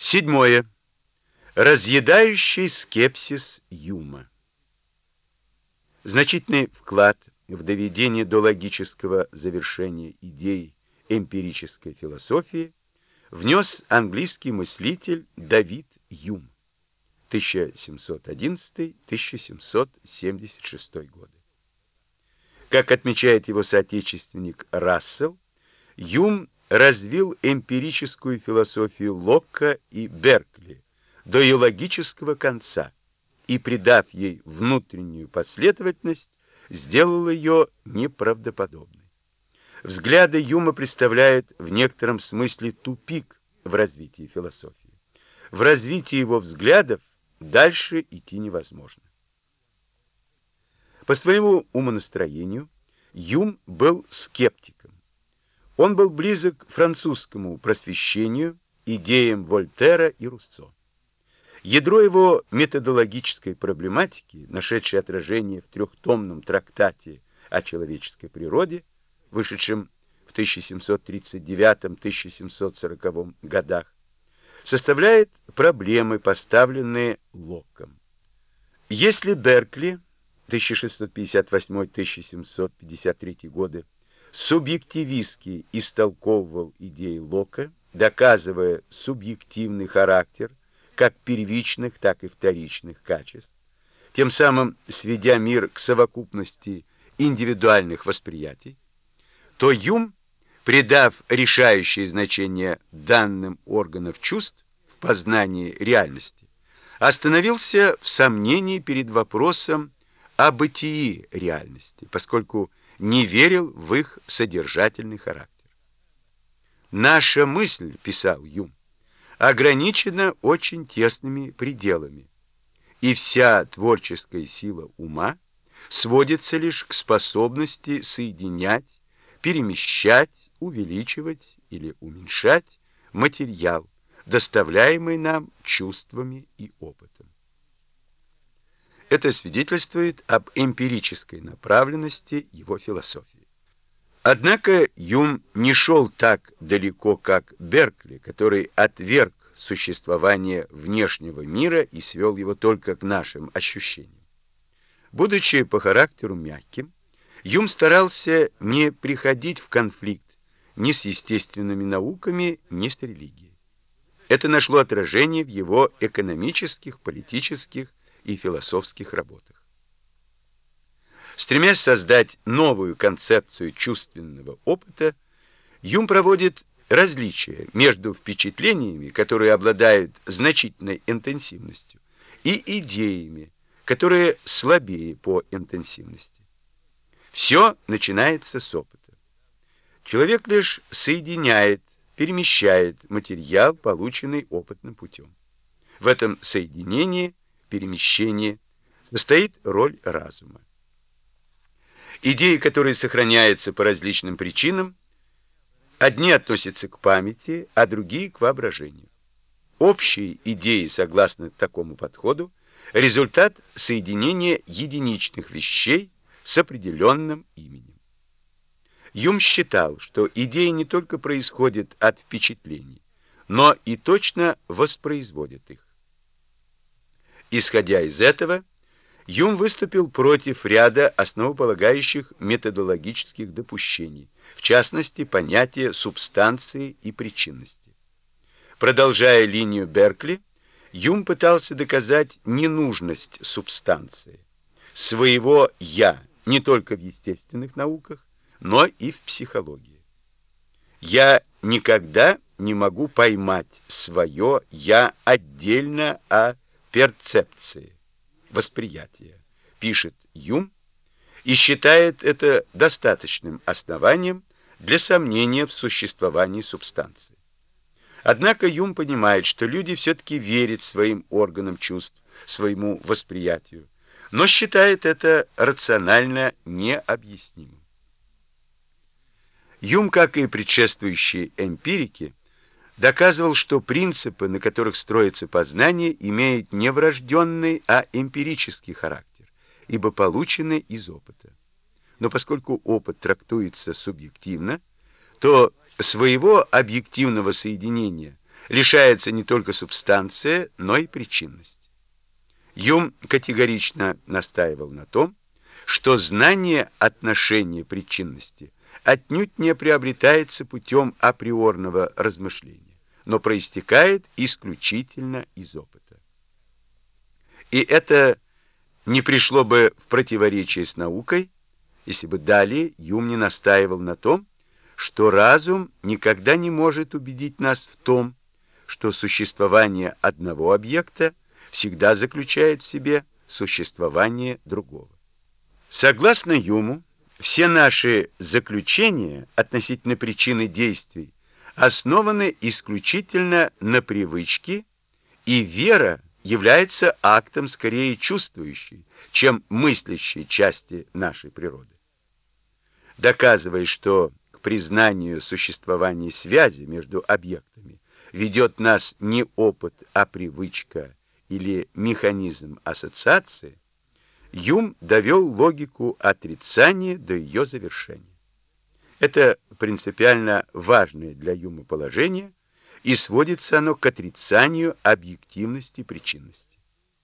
Седьмое. Разъедающий скепсис Юма. Значительный вклад в доведение до логического завершения идей эмпирической философии внес английский мыслитель Давид Юм 1711-1776 годы. Как отмечает его соотечественник Рассел, Юм развил эмпирическую философию Локка и Беркли до ее логического конца и, придав ей внутреннюю последовательность, сделал ее неправдоподобной. Взгляды Юма представляют в некотором смысле тупик в развитии философии. В развитии его взглядов дальше идти невозможно. По своему умонастроению Юм был скептиком. Он был близок к французскому просвещению, идеям Вольтера и Руссо. Ядро его методологической проблематики, нашедшее отражение в трехтомном трактате о человеческой природе, вышедшем в 1739-1740 годах, составляет проблемы, поставленные Локком. Если Беркли 1658-1753 годы субъективистски истолковывал идеи Локка, доказывая субъективный характер как первичных, так и вторичных качеств, тем самым сведя мир к совокупности индивидуальных восприятий, то Юм, придав решающее значение данным органов чувств в познании реальности, остановился в сомнении перед вопросом о бытии реальности, поскольку не верил в их содержательный характер. «Наша мысль, — писал Юм, — ограничена очень тесными пределами, и вся творческая сила ума сводится лишь к способности соединять, перемещать, увеличивать или уменьшать материал, доставляемый нам чувствами и опытом». Это свидетельствует об эмпирической направленности его философии. Однако Юм не шел так далеко, как Беркли, который отверг существование внешнего мира и свел его только к нашим ощущениям. Будучи по характеру мягким, Юм старался не приходить в конфликт ни с естественными науками, ни с религией. Это нашло отражение в его экономических, политических и философских работах. Стремясь создать новую концепцию чувственного опыта, Юм проводит различия между впечатлениями, которые обладают значительной интенсивностью, и идеями, которые слабее по интенсивности. Все начинается с опыта. Человек лишь соединяет, перемещает материал, полученный опытным путем. В этом соединении, перемещении, состоит роль разума. Идеи, которые сохраняются по различным причинам, одни относятся к памяти, а другие к воображению. Общие идеи, согласно такому подходу, результат соединения единичных вещей с определенным именем. Юм считал, что идеи не только происходят от впечатлений, но и точно воспроизводят их. Исходя из этого, Юм выступил против ряда основополагающих методологических допущений, в частности, понятия субстанции и причинности. Продолжая линию Беркли, Юм пытался доказать ненужность субстанции, своего «я» не только в естественных науках, но и в психологии. «Я никогда не могу поймать свое «я» отдельно о перцепции, восприятия», пишет Юм, и считает это достаточным основанием для сомнения в существовании субстанции. Однако Юм понимает, что люди все-таки верят своим органам чувств, своему восприятию, но считает это рационально необъяснимым. Юм, как и предшествующие эмпирики, доказывал, что принципы, на которых строится познание, имеют не врожденный, а эмпирический характер, ибо получены из опыта. Но поскольку опыт трактуется субъективно, то своего объективного соединения лишается не только субстанция, но и причинность. Юм категорично настаивал на том, что знание отношения причинности отнюдь не приобретается путем априорного размышления, но проистекает исключительно из опыта. И это не пришло бы в противоречие с наукой, если бы далее Юм не настаивал на том, что разум никогда не может убедить нас в том, что существование одного объекта всегда заключает в себе существование другого. Согласно Юму, все наши заключения относительно причины действий основаны исключительно на привычке, и вера является актом скорее чувствующей, чем мыслящей части нашей природы. Доказывая, что к признанию существования связи между объектами ведет нас не опыт, а привычка или механизм ассоциации, Юм довел логику отрицания до ее завершения. Это принципиально важное для Юма положение, и сводится оно к отрицанию объективности причинности.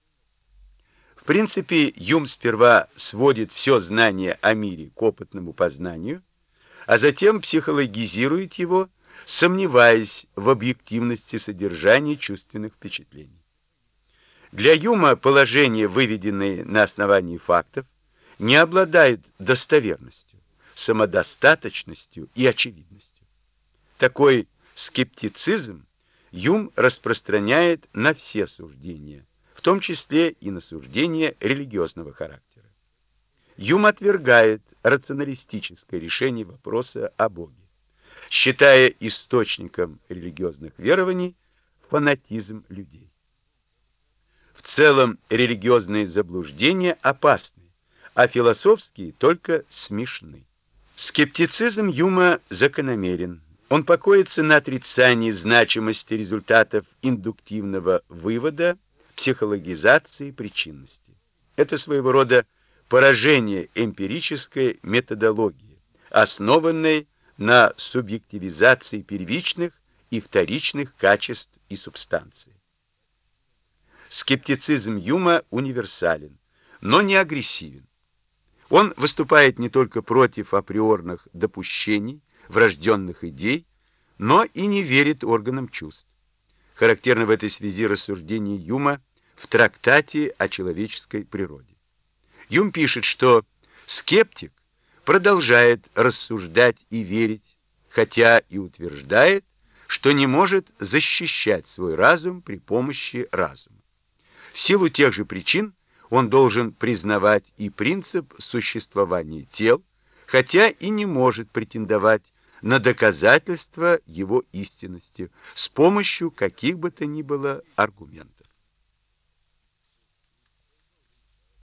В принципе, Юм сперва сводит все знание о мире к опытному познанию, а затем психологизирует его, сомневаясь в объективности содержания чувственных впечатлений. Для Юма положения, выведенные на основании фактов, не обладают достоверностью, самодостаточностью и очевидностью. Такой скептицизм Юм распространяет на все суждения, в том числе и на суждения религиозного характера. Юм отвергает рационалистическое решение вопроса о Боге, считая источником религиозных верований фанатизм людей. В целом религиозные заблуждения опасны, а философские только смешны. Скептицизм Юма закономерен. Он покоится на отрицании значимости результатов индуктивного вывода, психологизации причинности. Это своего рода поражение эмпирической методологии, основанной на субъективизации первичных и вторичных качеств и субстанции. Скептицизм Юма универсален, но не агрессивен. Он выступает не только против априорных допущений, врожденных идей, но и не верит органам чувств. Характерно в этой связи рассуждение Юма в трактате о человеческой природе. Юм пишет, что скептик продолжает рассуждать и верить, хотя и утверждает, что не может защищать свой разум при помощи разума. В силу тех же причин он должен признавать и принцип существования тел, хотя и не может претендовать на доказательство его истинности с помощью каких бы то ни было аргументов.